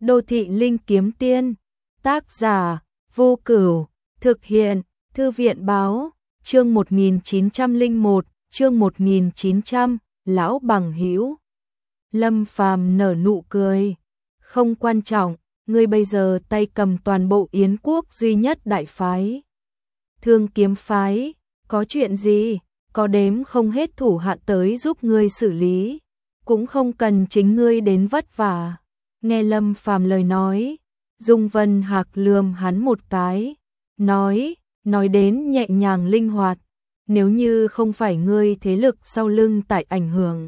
Đô thị linh kiếm tiên, tác giả, Vô Cửu, thực hiện, Thư viện báo, chương 1901, chương 1900, lão bằng hữu. Lâm Phàm nở nụ cười, không quan trọng, ngươi bây giờ tay cầm toàn bộ Yến quốc duy nhất đại phái. Thương kiếm phái, có chuyện gì, có đếm không hết thủ hạ tới giúp ngươi xử lý, cũng không cần chính ngươi đến vất vả. Nghe Lâm Phàm lời nói, Dung Vân Hạc lườm hắn một cái, nói đến nhẹ nhàng linh hoạt, nếu như không phải ngươi thế lực sau lưng tại ảnh hưởng,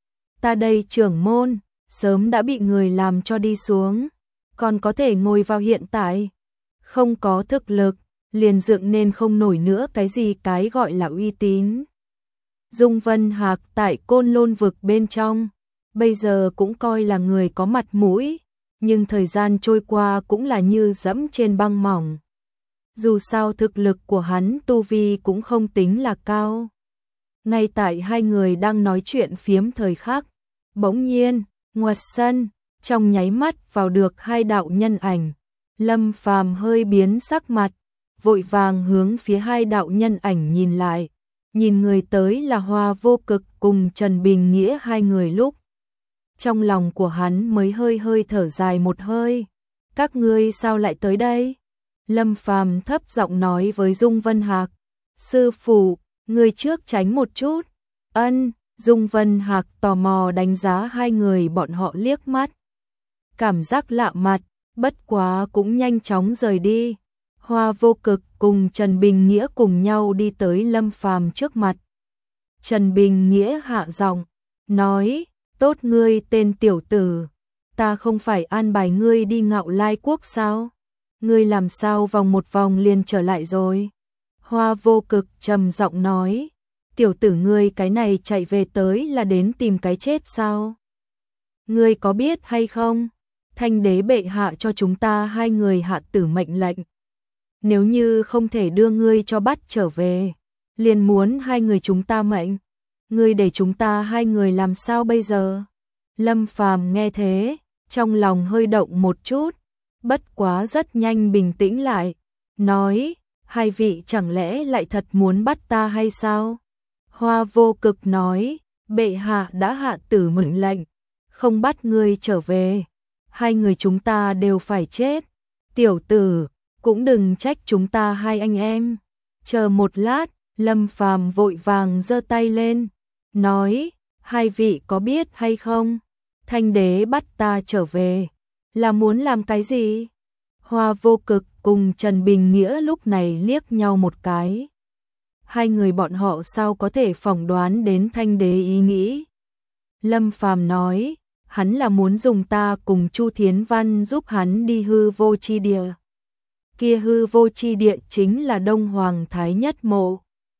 ta đây trưởng môn, sớm đã bị người làm cho đi xuống, còn có thể ngồi vào hiện tại, không có thực lực, liền dựng nên không nổi nữa cái gì cái gọi là uy tín. Dung Vân Hạc tại Côn Lôn vực bên trong, bây giờ cũng coi là người có mặt mũi, nhưng thời gian trôi qua cũng là như dẫm trên băng mỏng. Dù sao thực lực của hắn tu vi cũng không tính là cao. Ngay tại hai người đang nói chuyện phiếm thời khắc, bỗng nhiên, ngoặt sân, trong nháy mắt vào được hai đạo nhân ảnh. Lâm Phàm hơi biến sắc mặt, vội vàng hướng phía hai đạo nhân ảnh nhìn lại. Nhìn người tới là Hoa Vô Cực cùng Trần Bình Nghĩa hai người lúc. Trong lòng của hắn mới hơi thở dài một hơi. Các ngươi sao lại tới đây? Lâm Phàm thấp giọng nói với Dung Vân Hạc. Sư phụ, người trước tránh một chút. Ân, Dung Vân Hạc tò mò đánh giá hai người bọn họ liếc mắt. Cảm giác lạ mặt, bất quá cũng nhanh chóng rời đi. Hoa Vô Cực cùng Trần Bình Nghĩa cùng nhau đi tới Lâm Phàm trước mặt. Trần Bình Nghĩa hạ giọng, nói, tốt ngươi tên tiểu tử, ta không phải an bài ngươi đi Ngạo Lai quốc sao? Ngươi làm sao vòng một vòng liền trở lại rồi? Hoa Vô Cực trầm giọng nói, tiểu tử ngươi cái này chạy về tới là đến tìm cái chết sao? Ngươi có biết hay không? Thanh đế bệ hạ cho chúng ta hai người hạ tử mệnh lệnh. Nếu như không thể đưa ngươi cho bắt trở về, liền muốn hai người chúng ta mệnh. Ngươi để chúng ta hai người làm sao bây giờ? Lâm Phàm nghe thế, trong lòng hơi động một chút, bất quá rất nhanh bình tĩnh lại, nói, hai vị chẳng lẽ lại thật muốn bắt ta hay sao? Hoa Vô Cực nói, bệ hạ đã hạ tử mệnh lệnh, không bắt ngươi trở về, hai người chúng ta đều phải chết. Tiểu tử, cũng đừng trách chúng ta hai anh em. Chờ một lát, Lâm Phàm vội vàng giơ tay lên, nói, hai vị có biết hay không? Thanh đế bắt ta trở về, là muốn làm cái gì? Hoa Vô Cực cùng Trần Bình Nghĩa lúc này liếc nhau một cái. Hai người bọn họ sao có thể phỏng đoán đến thanh đế ý nghĩ? Lâm Phàm nói, hắn là muốn dùng ta cùng Chu Thiến Văn giúp hắn đi hư vô chi địa. Kia hư vô chi địa chính là Đông Hoàng Thái Nhất mộ.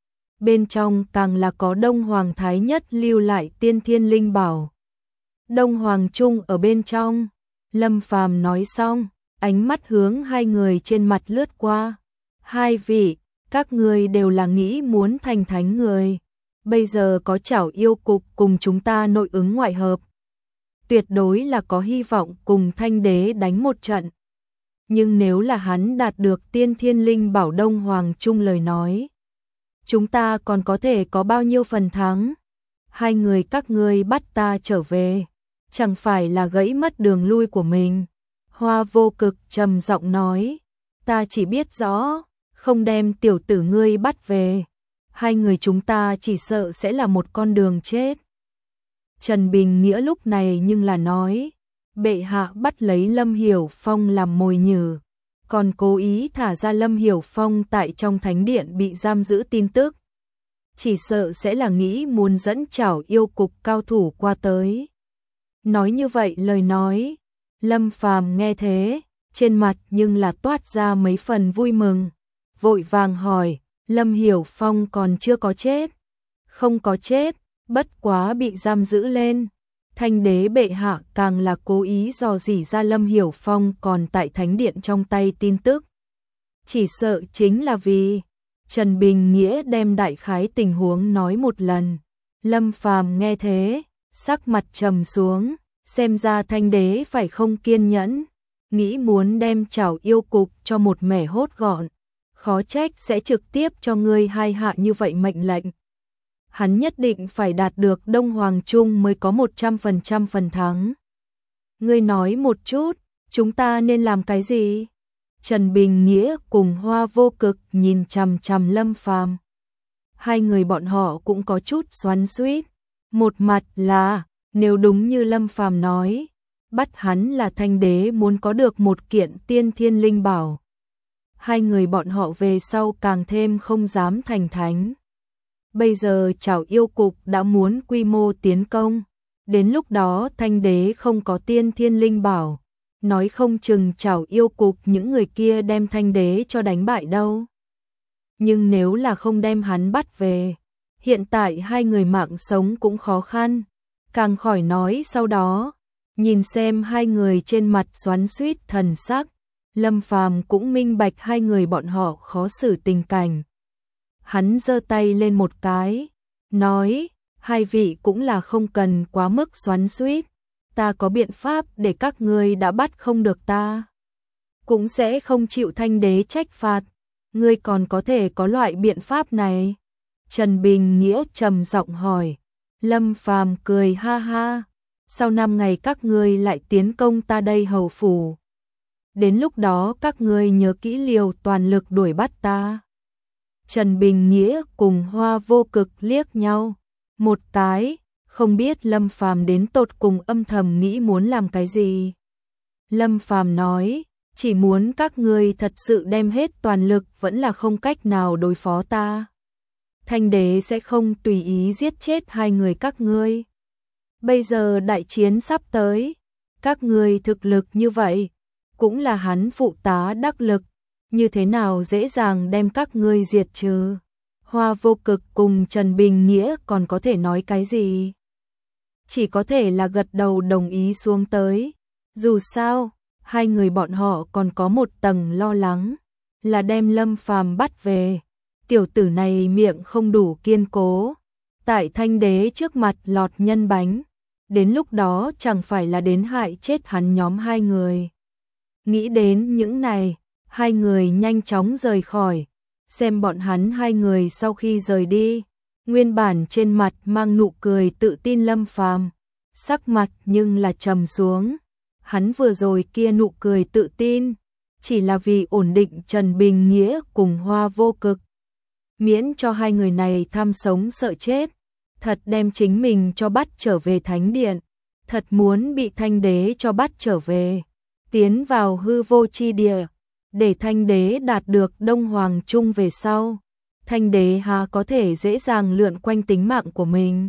Bên trong càng là có Đông Hoàng Thái Nhất lưu lại tiên thiên linh bảo. Đông Hoàng Trung ở bên trong. Lâm Phàm nói xong, ánh mắt hướng hai người trên mặt lướt qua. Hai vị, các ngươi đều là nghĩ muốn thành thánh người. Bây giờ có Trảo Yêu Cục cùng chúng ta nội ứng ngoại hợp. Tuyệt đối là có hy vọng cùng thanh đế đánh một trận. Nhưng nếu là hắn đạt được tiên thiên linh bảo Đông Hoàng Trung lời nói, chúng ta còn có thể có bao nhiêu phần thắng? Hai người các ngươi bắt ta trở về, chẳng phải là gãy mất đường lui của mình. Hoa Vô Cực trầm giọng nói, ta chỉ biết rõ, không đem tiểu tử ngươi bắt về, hai người chúng ta chỉ sợ sẽ là một con đường chết. Trần Bình Nghĩa lúc này nhưng là nói, bệ hạ bắt lấy Lâm Hiểu Phong làm mồi nhử, còn cố ý thả ra Lâm Hiểu Phong tại trong thánh điện bị giam giữ tin tức. Chỉ sợ sẽ là nghĩ muốn dẫn Trảo Yêu Cục cao thủ qua tới. Nói như vậy lời nói, Lâm Phàm nghe thế, trên mặt nhưng là toát ra mấy phần vui mừng, vội vàng hỏi, Lâm Hiểu Phong còn chưa có chết? Không có chết, bất quá bị giam giữ lên. Thanh đế bệ hạ càng là cố ý dò dỉ ra Lâm Hiểu Phong còn tại thánh điện trong tay tin tức. Chỉ sợ chính là vì Trần Bình Nghĩa đem đại khái tình huống nói một lần. Lâm Phàm nghe thế, sắc mặt trầm xuống, xem ra thanh đế phải không kiên nhẫn. nghĩ muốn đem Trảo Yêu Cục cho một mẻ hốt gọn, khó trách sẽ trực tiếp cho ngươi hai hạ như vậy mệnh lệnh. Hắn nhất định phải đạt được Đông Hoàng Trung mới có 100% phần thắng. Ngươi nói một chút, chúng ta nên làm cái gì? Trần Bình Nghĩa cùng Hoa Vô Cực nhìn chằm chằm Lâm Phàm. Hai người bọn họ cũng có chút xoắn xuýt. Một mặt là, nếu đúng như Lâm Phàm nói, bắt hắn là Thanh Đế muốn có được một kiện tiên thiên linh bảo. Hai người bọn họ về sau càng thêm không dám thành thánh. Bây giờ Trảo Yêu Cục đã muốn quy mô tiến công. Đến lúc đó Thanh Đế không có tiên thiên linh bảo. Nói không chừng Trảo Yêu Cục những người kia đem Thanh Đế cho đánh bại đâu. Nhưng nếu là không đem hắn bắt về, hiện tại hai người mạng sống cũng khó khăn. Càng khỏi nói sau đó, nhìn xem hai người trên mặt xoắn xuýt thần sắc, Lâm Phàm cũng minh bạch hai người bọn họ khó xử tình cảnh. Hắn giơ tay lên một cái, nói, hai vị cũng là không cần quá mức xoắn xuýt, ta có biện pháp để các ngươi đã bắt không được ta, cũng sẽ không chịu Thanh Đế trách phạt, ngươi còn có thể có loại biện pháp này. Trần Bình Nghĩa trầm giọng hỏi. Lâm Phàm cười ha ha, sau 5 ngày các ngươi lại tiến công ta đây hầu phủ. Đến lúc đó các ngươi nhớ kỹ liều toàn lực đuổi bắt ta. Trần Bình Nghĩa cùng Hoa Vô Cực liếc nhau, một cái, không biết Lâm Phàm đến tột cùng âm thầm nghĩ muốn làm cái gì. Lâm Phàm nói, chỉ muốn các ngươi thật sự đem hết toàn lực vẫn là không cách nào đối phó ta. Thanh Đế sẽ không tùy ý giết chết hai người các ngươi. Bây giờ đại chiến sắp tới, các ngươi thực lực như vậy, cũng là hắn phụ tá đắc lực, như thế nào dễ dàng đem các ngươi diệt trừ. Hoa Vô Cực cùng Trần Bình Nghĩa còn có thể nói cái gì? Chỉ có thể là gật đầu đồng ý xuống tới. Dù sao, hai người bọn họ còn có một tầng lo lắng, là đem Lâm Phàm bắt về. Tiểu tử này miệng không đủ kiên cố, tại Thanh Đế trước mặt lọt nhân bánh, đến lúc đó chẳng phải là đến hại chết hắn nhóm hai người. Nghĩ đến những này, hai người nhanh chóng rời khỏi, xem bọn hắn hai người sau khi rời đi, nguyên bản trên mặt mang nụ cười tự tin Lâm Phàm, sắc mặt nhưng là trầm xuống. Hắn vừa rồi kia nụ cười tự tin, chỉ là vì ổn định Trần Bình Nghĩa cùng Hoa Vô Cực. Miễn cho hai người này tham sống sợ chết, thật đem chính mình cho bắt trở về Thánh Điện, thật muốn bị Thanh Đế cho bắt trở về, tiến vào hư vô chi địa, để Thanh Đế đạt được Đông Hoàng Trung về sau. Thanh Đế há có thể dễ dàng lượn quanh tính mạng của mình.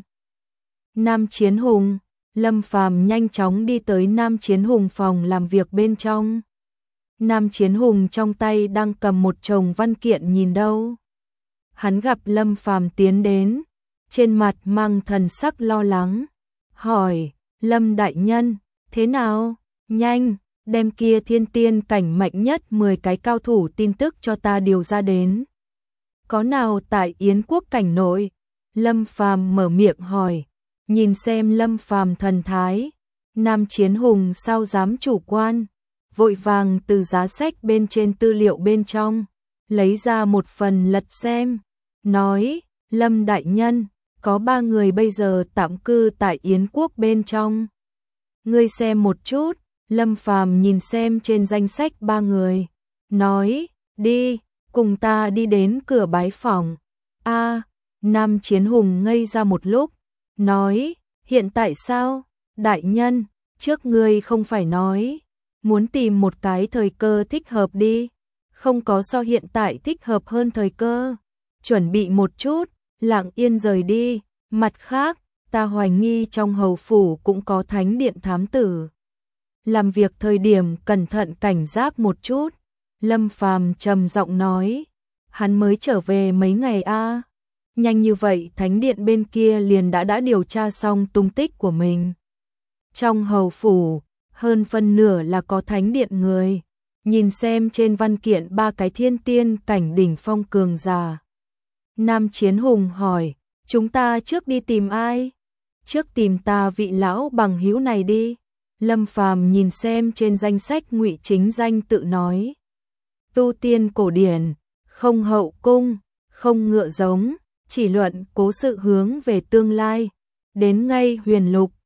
Nam Chiến Hùng, Lâm Phàm nhanh chóng đi tới Nam Chiến Hùng phòng làm việc bên trong. Nam Chiến Hùng trong tay đang cầm một chồng văn kiện nhìn đâu. Hắn gặp Lâm Phàm tiến đến, trên mặt mang thần sắc lo lắng, hỏi, Lâm đại nhân, thế nào? Nhanh, đem kia thiên tiên cảnh mạnh nhất 10 cái cao thủ tin tức cho ta điều ra đến. Có nào tại Yến quốc cảnh nội? Lâm Phàm mở miệng hỏi, nhìn xem Lâm Phàm thần thái, Nam Chiến Hùng sao dám chủ quan, vội vàng từ giá sách bên trên tư liệu bên trong, lấy ra một phần lật xem, nói, Lâm đại nhân, có 3 người bây giờ tạm cư tại Yến quốc bên trong. Ngươi xem một chút. Lâm Phàm nhìn xem trên danh sách 3 người, nói, đi, cùng ta đi đến cửa bái phòng. Nam Chiến Hùng ngây ra một lúc, nói, hiện tại sao? Đại nhân, trước ngươi không phải nói, muốn tìm một cái thời cơ thích hợp đi, không có so hiện tại thích hợp hơn thời cơ, chuẩn bị một chút, lặng yên rời đi, mặt khác, ta hoài nghi trong hầu phủ cũng có Thánh Điện thám tử. Làm việc thời điểm cẩn thận cảnh giác một chút. Lâm Phàm trầm giọng nói, hắn mới trở về mấy ngày a, nhanh như vậy Thánh Điện bên kia liền đã điều tra xong tung tích của mình. Trong hầu phủ, hơn phân nửa là có Thánh Điện người, nhìn xem trên văn kiện 3 cái thiên tiên cảnh đỉnh phong cường giả. Nam Chiến Hùng hỏi, chúng ta trước đi tìm ai? Trước tìm ta vị lão bằng hữu này đi. Lâm Phàm nhìn xem trên danh sách Ngụy Chính Danh tự nói. Tu tiên cổ điển, không hậu cung, không ngựa giống, chỉ luận cố sự hướng về tương lai. Đến ngay huyền lục,